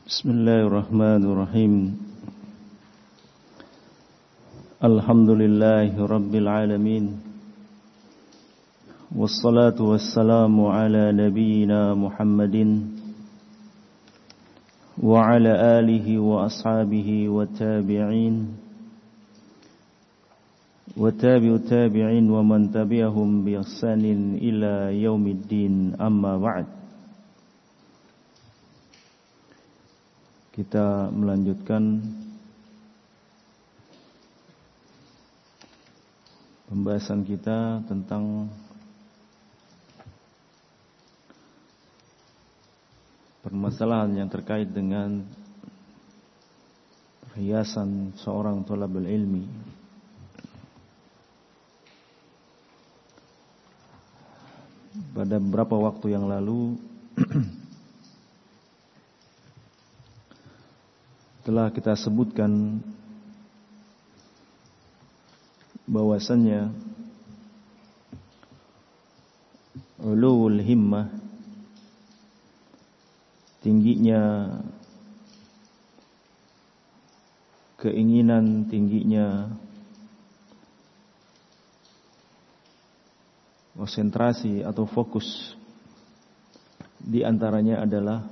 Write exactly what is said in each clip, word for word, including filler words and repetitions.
Bismillahirrahmanirrahim. Alhamdulillahi rabbil alamin. Wassalatu wassalamu ala nabiyyina Muhammadin wa ala alihi wa ashabihi wa tabi'in wa tabi'ut tabi'in wa man tabi'ahum bi ihsanin ila yaumiddin, amma ba'd. Kita melanjutkan pembahasan kita tentang permasalahan yang terkait dengan perhiasan seorang thalabul ilmi. Pada beberapa waktu yang lalu telah kita sebutkan bahwasannya ulul himmah, tingginya keinginan, tingginya konsentrasi atau fokus, di antaranya adalah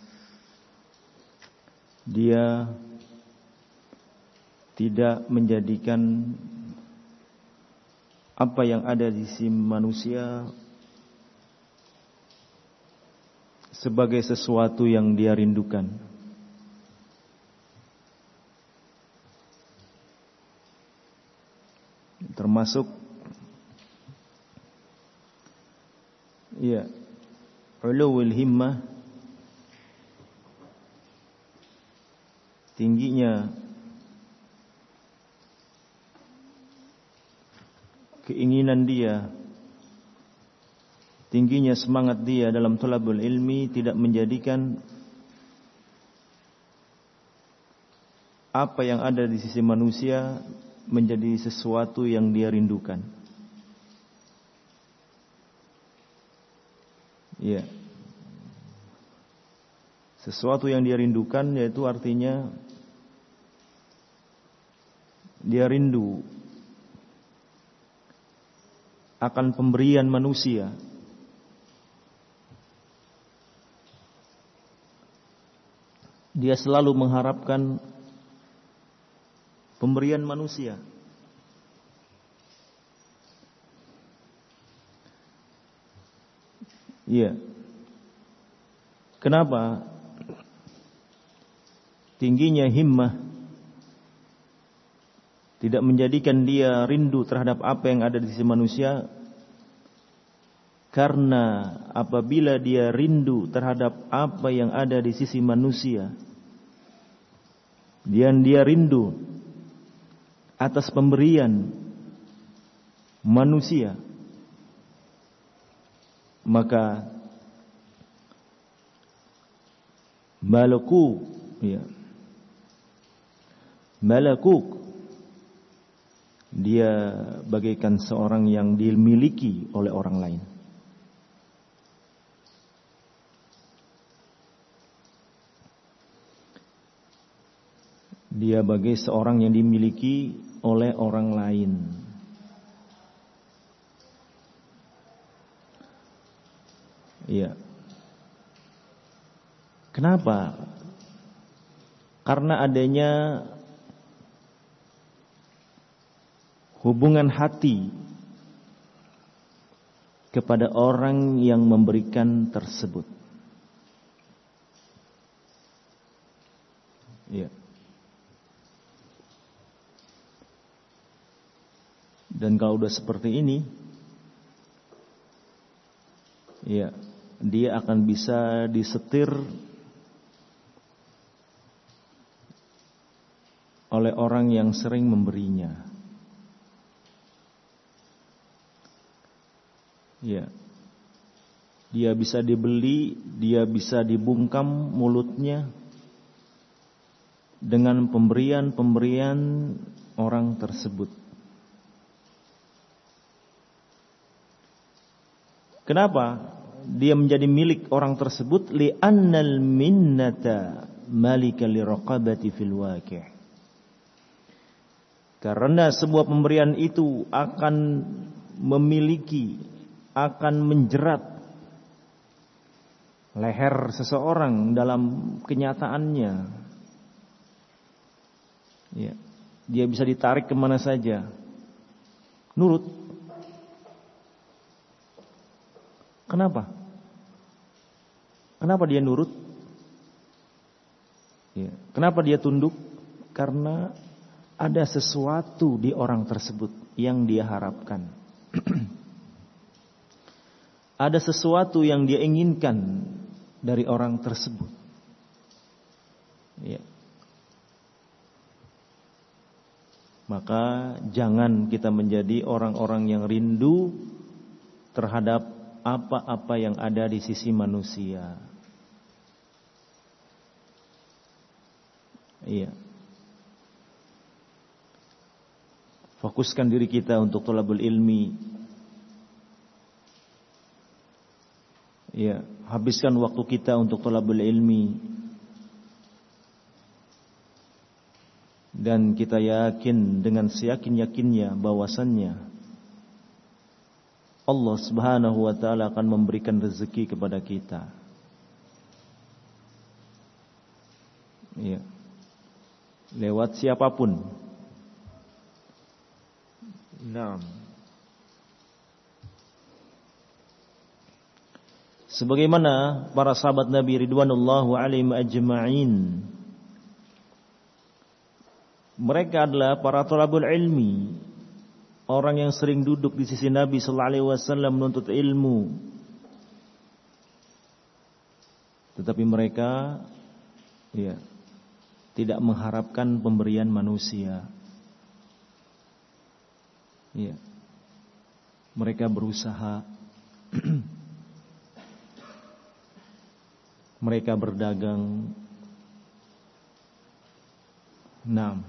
dia tidak menjadikan apa yang ada di sisi manusia sebagai sesuatu yang dia rindukan. Termasuk ya, ulul himmah, tingginya keinginan dia, tingginya semangat dia dalam thalabul ilmi tidak menjadikan apa yang ada di sisi manusia menjadi sesuatu yang dia rindukan. Ya. Sesuatu yang dia rindukan, yaitu artinya dia rindu akan pemberian manusia. Dia selalu mengharapkan pemberian manusia. Iya. Kenapa? Tingginya himmah tidak menjadikan dia rindu terhadap apa yang ada di sisi manusia, karena apabila dia rindu terhadap apa yang ada di sisi manusia, dan dia rindu atas pemberian manusia, maka malaku ya malakuk, dia bagaikan seorang yang dimiliki oleh orang lain. Dia bagai seorang yang dimiliki oleh orang lain. Iya. Kenapa? Karena adanya hubungan hati kepada orang yang memberikan tersebut. Ya. Dan kalau udah seperti ini, ya, dia akan bisa disetir oleh orang yang sering memberinya. Ya. Dia bisa dibeli, dia bisa dibungkam mulutnya dengan pemberian-pemberian orang tersebut. Kenapa dia menjadi milik orang tersebut? Li'annal minnata malika liraqabati fil waqi'. Karena sebuah pemberian itu akan memiliki, akan menjerat leher seseorang dalam kenyataannya. Ya, dia bisa ditarik kemana saja. Nurut. Kenapa? Kenapa dia nurut? Ya. Kenapa dia tunduk? Karena ada sesuatu di orang tersebut yang dia harapkan. Ada sesuatu yang dia inginkan dari orang tersebut. Ya. Maka jangan kita menjadi orang-orang yang rindu terhadap apa-apa yang ada di sisi manusia. Iya. Fokuskan diri kita untuk thalabul ilmi. Ya, habiskan waktu kita untuk thalabul ilmi. Dan kita yakin dengan seyakin-yakinnya bahwasannya Allah Subhanahu wa taala akan memberikan rezeki kepada kita. Ya. Lewat siapapun. Naam. Sebagaimana para sahabat Nabi ridwanullahu alaihim ajma'in, mereka adalah para thalabul ilmi, orang yang sering duduk di sisi Nabi sallallahu alaihi wasallam menuntut ilmu. Tetapi mereka ya tidak mengharapkan pemberian manusia. Ya. Mereka berusaha, mereka berdagang. Naam.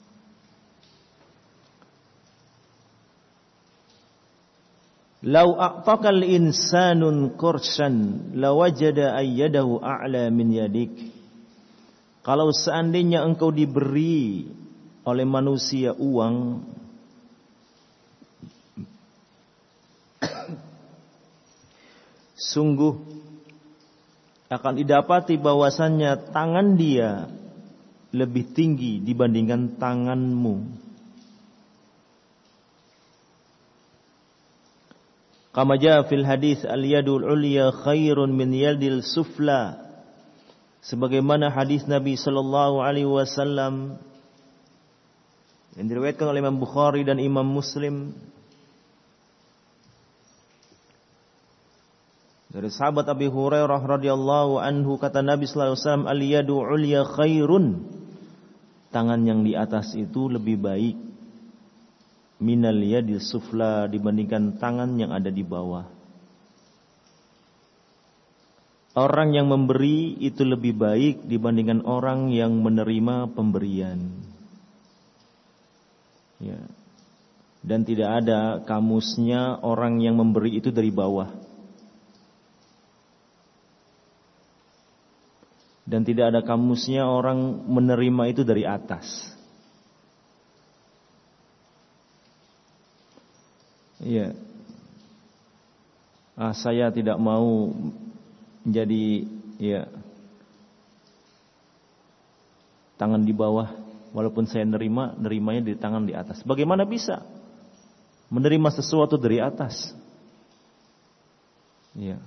Lau a'taqal insanun qursan lawajada ayyadahu a'la min yadik. Kalau seandainya engkau diberi oleh manusia uang, sungguh akan didapati bahwasannya tangan dia lebih tinggi dibandingkan tanganmu. Kama jaa fil hadis al-yadul ulya khairun min yadil sufla. Sebagaimana hadis Nabi sallallahu alaihi wasallam yang diriwayatkan oleh Imam Bukhari dan Imam Muslim dari sahabat Abi Hurairah radhiyallahu anhu, kata Nabi sallallahu alaihi wasallam, al-yadu ulya khairun. Tangan yang di atas itu lebih baik minal yadil sufla dibandingkan tangan yang ada di bawah. Orang yang memberi itu lebih baik dibandingkan orang yang menerima pemberian. Ya. Dan tidak ada kamusnya orang yang memberi itu dari bawah. Dan tidak ada kamusnya orang menerima itu dari atas. Iya. Ah, saya tidak mau menjadi ya tangan di bawah, walaupun saya nerima, nerimanya di tangan di atas. Bagaimana bisa menerima sesuatu dari atas? Iya.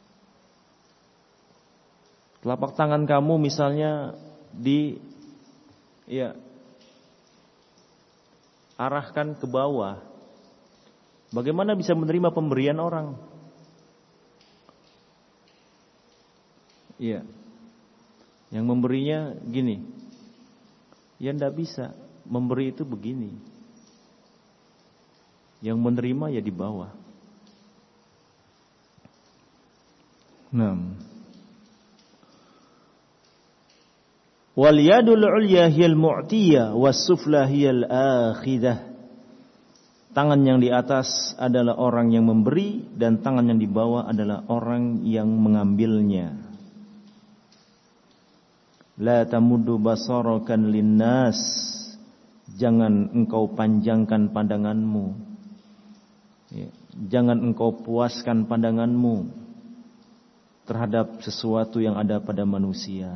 Telapak tangan kamu misalnya di ya arahkan ke bawah. Bagaimana bisa menerima pemberian orang? Iya. Yang memberinya gini. Ya enggak bisa. Memberi itu begini. Yang menerima ya di bawah. Naam. Wal yadul ulya hiyal mu'tiyah was sufla hiyal akhidah. Tangan yang di atas adalah orang yang memberi dan tangan yang di bawah adalah orang yang mengambilnya. La tamuddu basarakan linnas, jangan engkau panjangkan pandanganmu, ya, jangan engkau puaskan pandanganmu terhadap sesuatu yang ada pada manusia.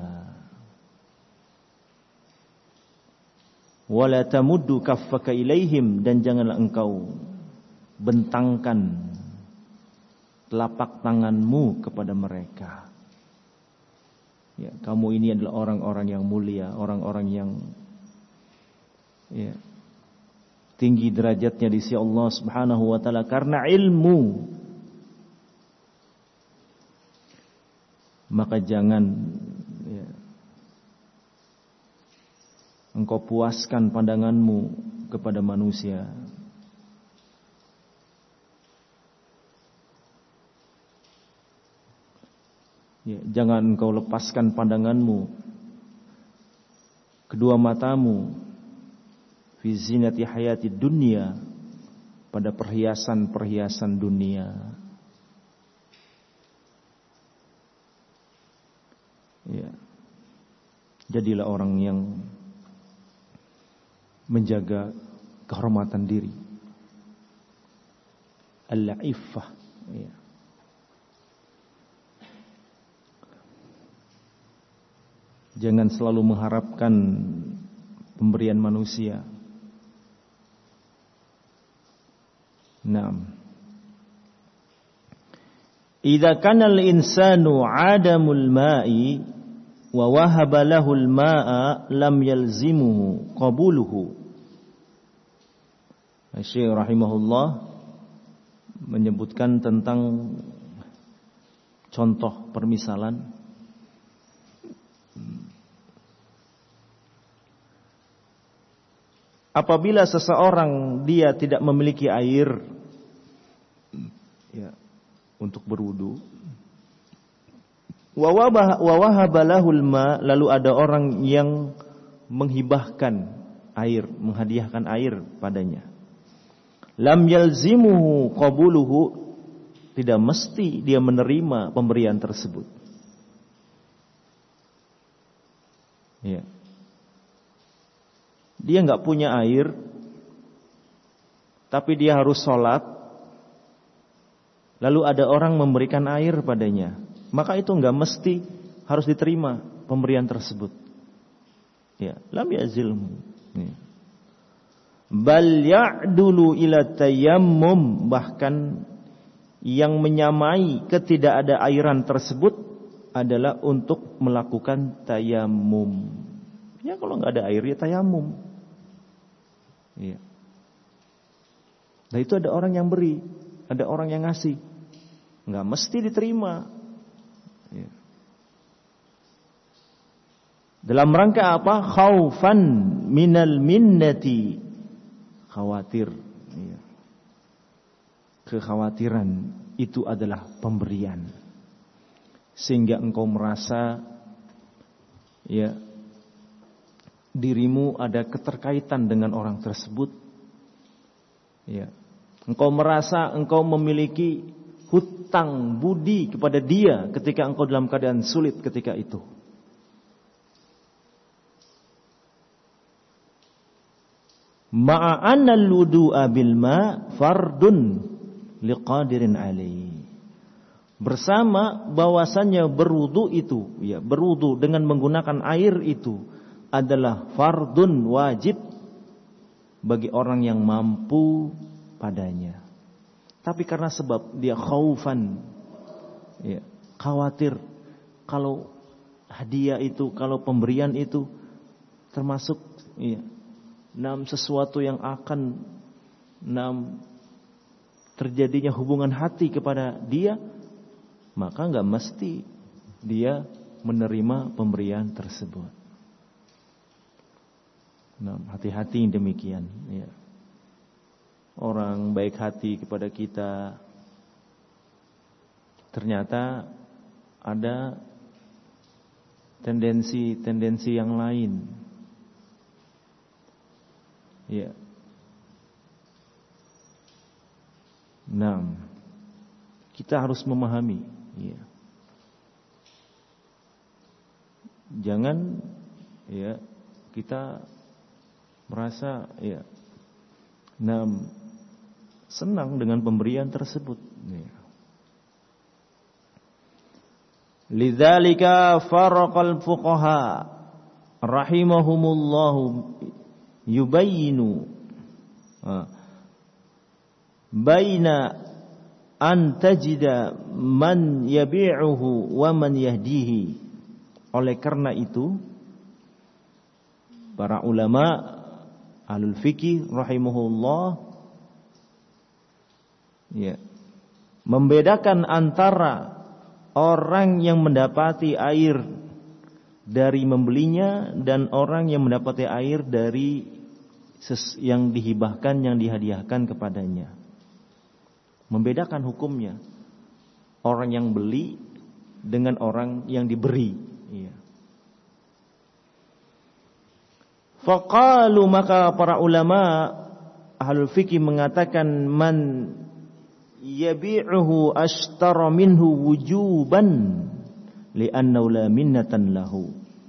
Wala tamuddu kaffaka ilaihim, dan janganlah engkau bentangkan telapak tanganmu kepada mereka. Ya, kamu ini adalah orang-orang yang mulia, orang-orang yang ya, tinggi derajatnya di sisi Allah Subhanahu wa taala karena ilmu. Maka jangan ya, engkau puaskan pandanganmu kepada manusia. Ya, jangan engkau lepaskan pandanganmu, kedua matamu, fi zinati hayati dunia, pada perhiasan-perhiasan dunia. Ya, jadilah orang yang menjaga kehormatan diri, al-iffah. Ya. Jangan selalu mengharapkan pemberian manusia. Naam. Idza kana al-insanu 'adamul ma'i wa wahaba lahul ma'a lam yalzimuhu qabuluhu. Syekh rahimahullah menyebutkan tentang contoh permisalan. Apabila seseorang dia tidak memiliki air ya, untuk berwudu, wa wahaba lahul ma, lalu ada orang yang menghibahkan air, menghadiahkan air padanya, lam yalzimuhu qabuluhu, tidak mesti dia menerima pemberian tersebut. Ya. Dia nggak punya air, tapi dia harus sholat, lalu ada orang memberikan air padanya, maka itu nggak mesti harus diterima pemberian tersebut. Ya, lam yazilmu. Ya. Bal ya'dulu ila tayammum, bahkan yang menyamai ketidakada airan tersebut adalah untuk melakukan tayammum. Ya, kalau nggak ada air ya tayammum. Iya. Nah, itu ada orang yang beri, ada orang yang ngasih, nggak mesti diterima. Iya. Dalam rangka apa? Khaufan minal minnati, khawatir. Iya. Kekhawatiran itu adalah pemberian, sehingga engkau merasa ya dirimu ada keterkaitan dengan orang tersebut. Ya. Engkau merasa engkau memiliki hutang budi kepada dia ketika engkau dalam keadaan sulit ketika itu. Ma'anal wudu'a bil ma fardun liqadirin alaihi. Bersama bahwasannya berwudu itu, ya, berwudu dengan menggunakan air itu adalah fardun wajib bagi orang yang mampu padanya. Tapi karena sebab dia khaufan, ya, khawatir kalau hadiah itu, kalau pemberian itu termasuk ya, nam sesuatu yang akan nam terjadinya hubungan hati kepada dia, maka enggak mesti dia menerima pemberian tersebut. Nah, hati-hati yang demikian. Ya. Orang baik hati kepada kita, ternyata ada tendensi-tendensi yang lain. Ya. Nah, kita harus memahami. Ya. Jangan ya kita merasa ya nah, senang dengan pemberian tersebut. Ya. Lidzalika faraqal fuqaha rahimahumullahu yubayyinu baina an tajida man yabi'uhu wa man yahdihi. Oleh karena itu para ulama ahlul fikih rahimahullah ya membedakan antara orang yang mendapati air dari membelinya dan orang yang mendapati air dari yang dihibahkan, yang dihadiahkan kepadanya. Membedakan hukumnya orang yang beli dengan orang yang diberi. Ya. Faqalu, maka para ulama ahlul fikih mengatakan man yabi'uhu ashtara minhu wujuban li'annahu la minnatan lahu.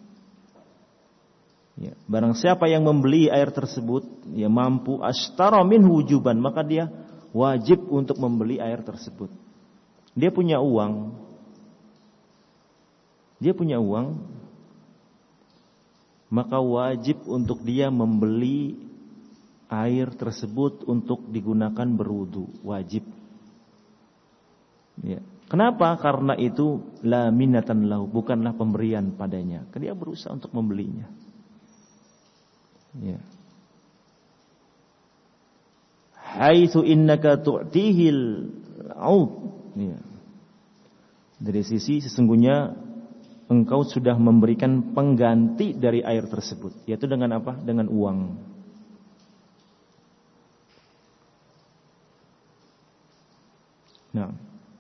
Ya, barang siapa yang membeli air tersebut, ya mampu ashtara minhu wujuban, maka dia wajib untuk membeli air tersebut. Dia punya uang. Dia punya uang, maka wajib untuk dia membeli air tersebut untuk digunakan berwudu, wajib. Ya. Kenapa? Karena itu la minnatan lahu, bukanlah pemberian padanya. Dia berusaha untuk membelinya. Ya. Haitsu innaka tu'tihil 'aud. Ya. Dari sisi sesungguhnya engkau sudah memberikan pengganti dari air tersebut, yaitu dengan apa? Dengan uang. Nah,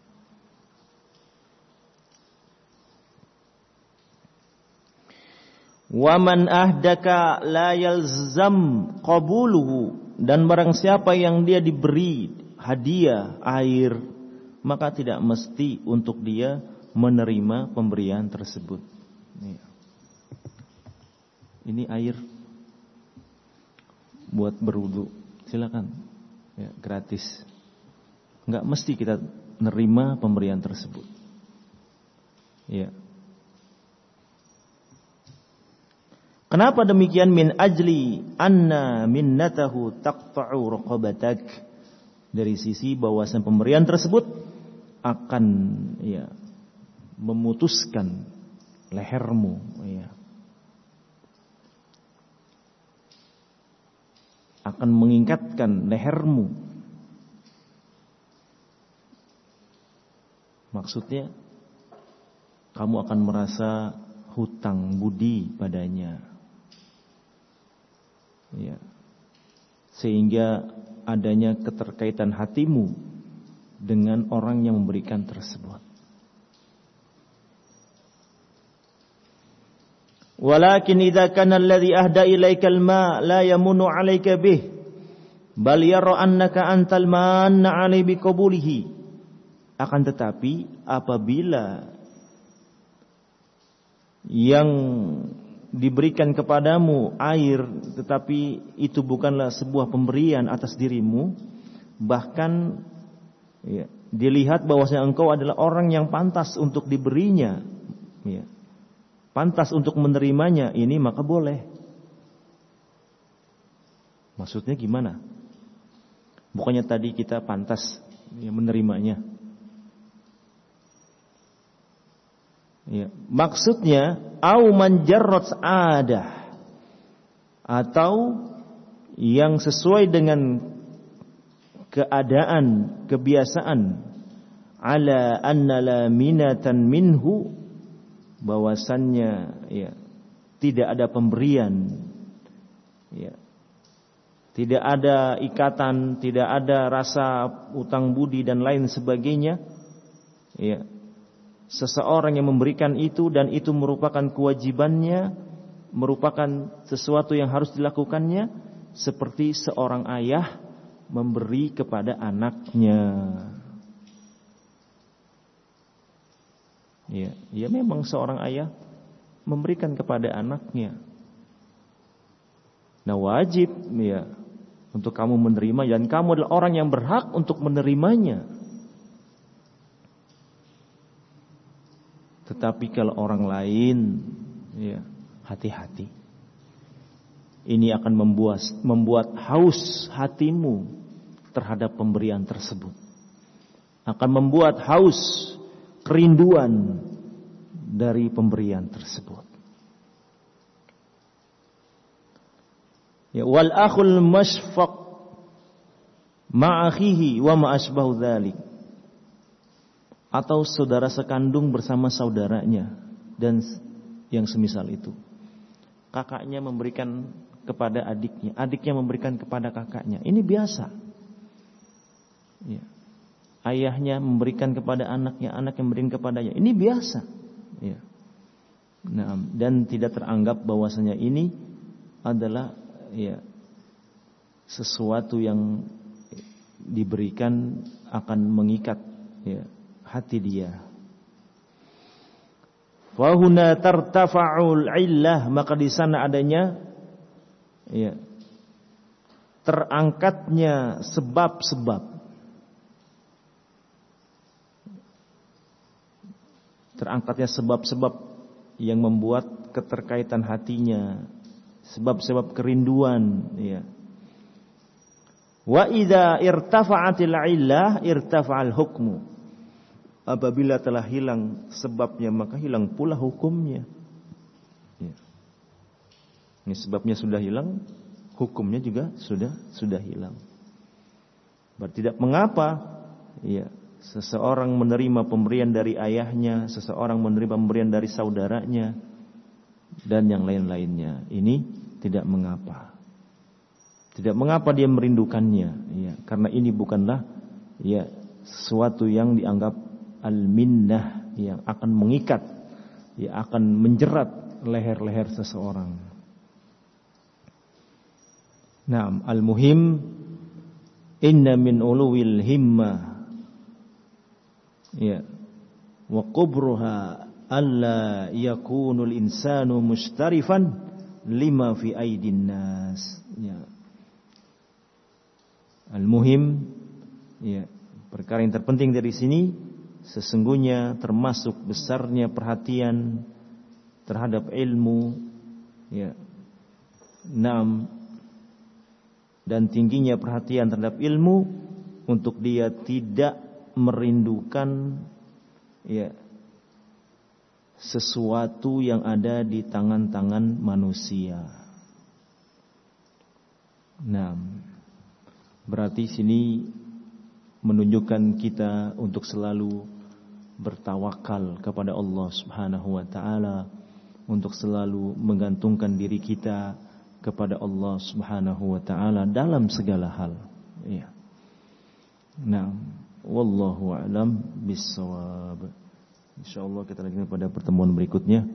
waman ahdaka la yalzam qabuluhu, dan barang siapa yang dia diberi hadiah air, maka tidak mesti untuk dia menerima pemberian tersebut. Ini air buat berwudu, silakan, ya, gratis. Enggak mesti kita menerima pemberian tersebut. Ya. Kenapa demikian? Min ajli anna minnatahu taqta'u raqabatak. Dari sisi bahwasan pemberian tersebut akan ya memutuskan lehermu, ya. Akan mengingkatkan lehermu. Maksudnya kamu akan merasa hutang budi padanya. Ya. Sehingga adanya keterkaitan hatimu dengan orang yang memberikan tersebut. Walakin idza kana alladhi ahda ilaika al-ma la yamunu 'alaika bih bal yara annaka antal manna 'alai bi qabulihi. Akan tetapi apabila yang diberikan kepadamu air tetapi itu bukanlah sebuah pemberian atas dirimu, bahkan ya, dilihat bahwasanya engkau adalah orang yang pantas untuk diberinya, ya, pantas untuk menerimanya, ini maka boleh. Maksudnya gimana? Bukannya tadi kita pantas ya, menerimanya? Ya, maksudnya au manjarrat adah, atau yang sesuai dengan keadaan, kebiasaan, ala anna la minatan minhu, bahwasannya ya tidak ada pemberian, ya, tidak ada ikatan, tidak ada rasa utang budi dan lain sebagainya, ya. Seseorang yang memberikan itu dan itu merupakan kewajibannya, merupakan sesuatu yang harus dilakukannya, seperti seorang ayah memberi kepada anaknya. Ya, ya memang seorang ayah memberikan kepada anaknya, Nah, wajib ya untuk kamu menerima, dan kamu adalah orang yang berhak untuk menerimanya. Tetapi kalau orang lain, ya, hati-hati. Ini akan membuat membuat haus hatimu terhadap pemberian tersebut. Akan membuat haus, kerinduan dari pemberian tersebut. Ya, wal akhul masfaq ma'akhihi wa ma asbahu dzalik. Atau saudara sekandung bersama saudaranya dan yang semisal itu. Kakaknya memberikan kepada adiknya, adiknya memberikan kepada kakaknya. Ini biasa. Ya. Ayahnya memberikan kepada anaknya, anak yang memberikan kepadanya. Ini biasa. Ya. Nah, dan tidak teranggap bahwasanya ini adalah ya sesuatu yang diberikan akan mengikat ya hati dia. Wa huna tartafa'ul illah, maka di sana adanya ya terangkatnya sebab-sebab. Terangkatnya sebab-sebab yang membuat keterkaitan hatinya, sebab-sebab kerinduan ya. Wa idza irtafa'atil illah irtafa'al hukmu. Apabila telah hilang sebabnya, maka hilang pula hukumnya. Ya. Ini sebabnya sudah hilang, hukumnya juga sudah sudah hilang. Berarti tidak mengapa ya seseorang menerima pemberian dari ayahnya, seseorang menerima pemberian dari saudaranya, dan yang lain-lainnya. Ini tidak mengapa. Tidak mengapa dia merindukannya, ya, karena ini bukanlah ya sesuatu yang dianggap al-minnah yang akan mengikat, ya akan menjerat leher-leher seseorang. Naam, al-muhim inna min uluwil himmah ya wa qubruha alla yakunul insanu mustarifan lima fi aidin nas ya. Al-muhim ya, perkara yang terpenting dari sini sesungguhnya termasuk besarnya perhatian terhadap ilmu ya. Naam, dan tingginya perhatian terhadap ilmu untuk dia tidak merindukan ya sesuatu yang ada di tangan-tangan manusia. Nah, berarti sini menunjukkan kita untuk selalu bertawakal kepada Allah Subhanahu wa taala, untuk selalu menggantungkan diri kita kepada Allah Subhanahu wa taala dalam segala hal. Ya. Nah, wallahu a'lam bissawab. Insyaallah kita lanjutkan pada pertemuan berikutnya.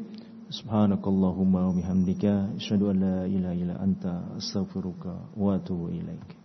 Subhanakallahumma wa bihamdika asyhadu an la ilaha illa anta astaghfiruka wa atubu ilaik.